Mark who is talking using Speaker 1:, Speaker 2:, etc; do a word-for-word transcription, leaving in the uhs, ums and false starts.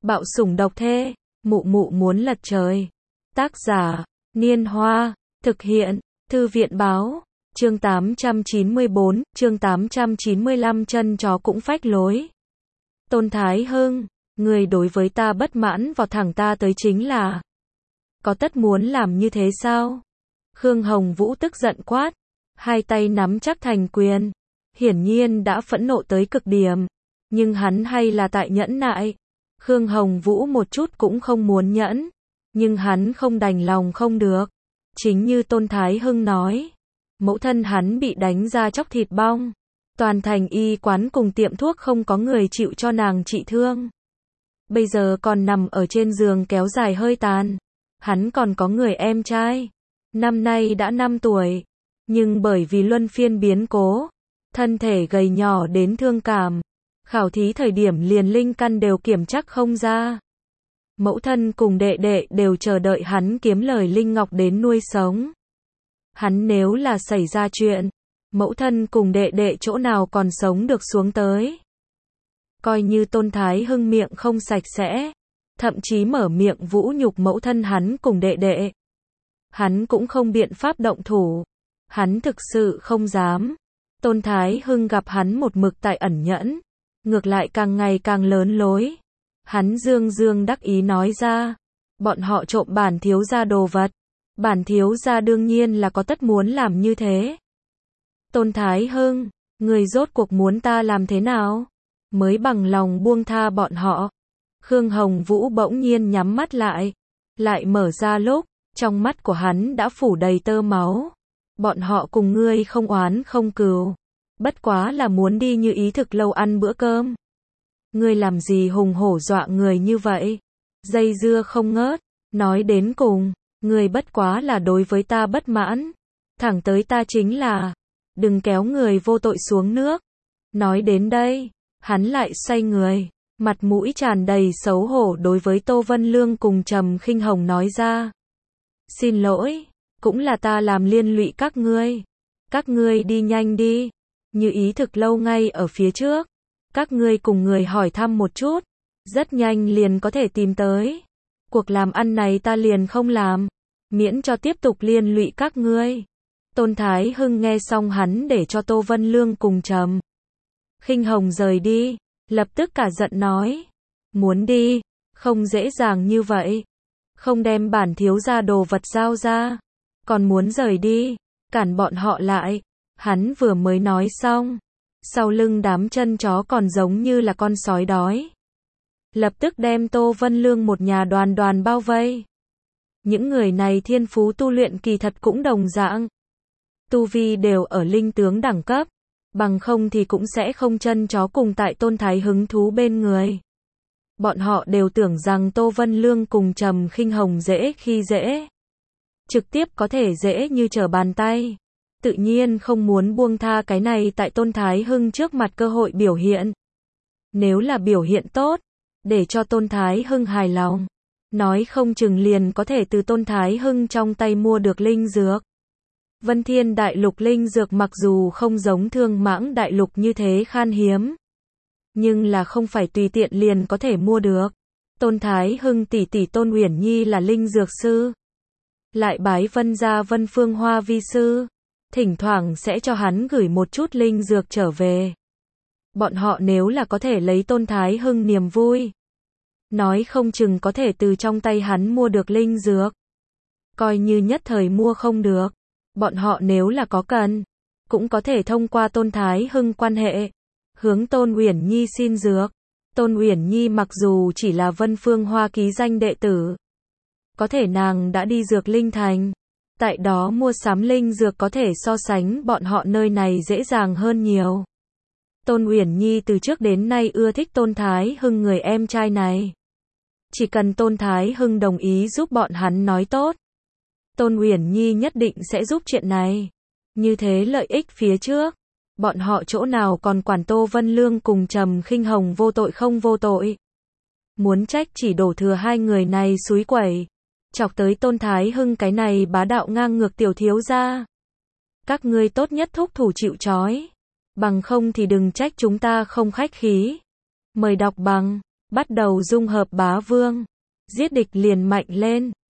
Speaker 1: Bạo sủng độc thê, mụ mụ muốn lật trời. Tác giả, Niên Hoa, thực hiện, Thư viện báo, chương tám trăm chín mươi bốn, chương tám trăm chín mươi lăm chân chó cũng phách lối. Tôn Thái Hưng, người đối với ta bất mãn vào thẳng ta tới chính là. Có tất muốn làm như thế sao? Khương Hồng Vũ tức giận quát, hai tay nắm chắc thành quyền. Hiển nhiên đã phẫn nộ tới cực điểm, nhưng hắn hay là tại nhẫn nại. Khương Hồng Vũ một chút cũng không muốn nhẫn, nhưng hắn không đành lòng không được. Chính như Tôn Thái Hưng nói, mẫu thân hắn bị đánh ra chóc thịt bong. Toàn thành y quán cùng tiệm thuốc không có người chịu cho nàng trị thương. Bây giờ còn nằm ở trên giường kéo dài hơi tàn. Hắn còn có người em trai, năm nay đã năm tuổi, nhưng bởi vì luân phiên biến cố, thân thể gầy nhỏ đến thương cảm. Khảo thí thời điểm liền linh căn đều kiểm chắc không ra. Mẫu thân cùng đệ đệ đều chờ đợi hắn kiếm lời linh ngọc đến nuôi sống. Hắn nếu là xảy ra chuyện, mẫu thân cùng đệ đệ chỗ nào còn sống được xuống tới. Coi như Tôn Thái Hưng miệng không sạch sẽ, thậm chí mở miệng vũ nhục mẫu thân hắn cùng đệ đệ. Hắn cũng không biện pháp động thủ. Hắn thực sự không dám. Tôn Thái Hưng gặp hắn một mực tại ẩn nhẫn, ngược lại càng ngày càng lớn lối. Hắn dương dương đắc ý nói ra, bọn họ trộm bản thiếu gia đồ vật. Bản thiếu gia đương nhiên là có tất muốn làm như thế. Tôn Thái Hưng, người rốt cuộc muốn ta làm thế nào? Mới bằng lòng buông tha bọn họ. Khương Hồng Vũ bỗng nhiên nhắm mắt lại, lại mở ra lúc, trong mắt của hắn đã phủ đầy tơ máu. Bọn họ cùng ngươi không oán không cừu, bất quá là muốn đi như ý thực lâu ăn bữa cơm. Ngươi làm gì hùng hổ dọa người như vậy? Dây dưa không ngớt, nói đến cùng, ngươi bất quá là đối với ta bất mãn. Thẳng tới ta chính là, đừng kéo người vô tội xuống nước. Nói đến đây, hắn lại xoay người, mặt mũi tràn đầy xấu hổ đối với Tô Vân Lương cùng Trầm Khinh Hồng nói ra. Xin lỗi, cũng là ta làm liên lụy các ngươi. Các ngươi đi nhanh đi, như ý thực lâu ngay ở phía trước. Các ngươi cùng người hỏi thăm một chút, rất nhanh liền có thể tìm tới. Cuộc làm ăn này ta liền không làm, miễn cho tiếp tục liên lụy các ngươi. Tôn Thái Hưng nghe xong hắn để cho Tô Vân Lương cùng Trầm Khinh Hồng rời đi, lập tức cả giận nói, muốn đi, không dễ dàng như vậy. Không đem bản thiếu gia đồ vật giao ra, còn muốn rời đi, cản bọn họ lại. Hắn vừa mới nói xong, sau lưng đám chân chó còn giống như là con sói đói. Lập tức đem Tô Vân Lương một nhà đoàn đoàn bao vây. Những người này thiên phú tu luyện kỳ thật cũng đồng dạng. Tu vi đều ở linh tướng đẳng cấp, bằng không thì cũng sẽ không chân chó cùng tại Tôn Thái hứng thú bên người. Bọn họ đều tưởng rằng Tô Vân Lương cùng Trầm Khinh Hồng dễ khi dễ. Trực tiếp có thể dễ như trở bàn tay. Tự nhiên không muốn buông tha cái này tại Tôn Thái Hưng trước mặt cơ hội biểu hiện. Nếu là biểu hiện tốt, để cho Tôn Thái Hưng hài lòng, nói không chừng liền có thể từ Tôn Thái Hưng trong tay mua được linh dược. Vân Thiên Đại Lục linh dược mặc dù không giống Thương Mãng Đại Lục như thế khan hiếm, nhưng là không phải tùy tiện liền có thể mua được. Tôn Thái Hưng tỷ tỷ Tôn Uyển Nhi là linh dược sư, lại bái Vân gia Vân Phương Hoa vi sư, thỉnh thoảng sẽ cho hắn gửi một chút linh dược trở về. Bọn họ nếu là có thể lấy Tôn Thái Hưng niềm vui, nói không chừng có thể từ trong tay hắn mua được linh dược. Coi như nhất thời mua không được, bọn họ nếu là có cần, cũng có thể thông qua Tôn Thái Hưng quan hệ, hướng Tôn Uyển Nhi xin dược. Tôn Uyển Nhi mặc dù chỉ là Vân Phương Hoa ký danh đệ tử, có thể nàng đã đi dược linh thành. Tại đó mua sắm linh dược có thể so sánh bọn họ nơi này dễ dàng hơn nhiều. Tôn Uyển Nhi từ trước đến nay ưa thích Tôn Thái Hưng người em trai này. Chỉ cần Tôn Thái Hưng đồng ý giúp bọn hắn nói tốt, Tôn Uyển Nhi nhất định sẽ giúp chuyện này. Như thế lợi ích phía trước, bọn họ chỗ nào còn quản Tô Vân Lương cùng Trầm Khinh Hồng vô tội không vô tội. Muốn trách chỉ đổ thừa hai người này xúi quẩy, chọc tới Tôn Thái Hưng cái này bá đạo ngang ngược tiểu thiếu gia. Các ngươi tốt nhất thúc thủ chịu trói, bằng không thì đừng trách chúng ta không khách khí. Mời đọc bằng bắt đầu dung hợp bá vương. Giết địch liền mạnh lên.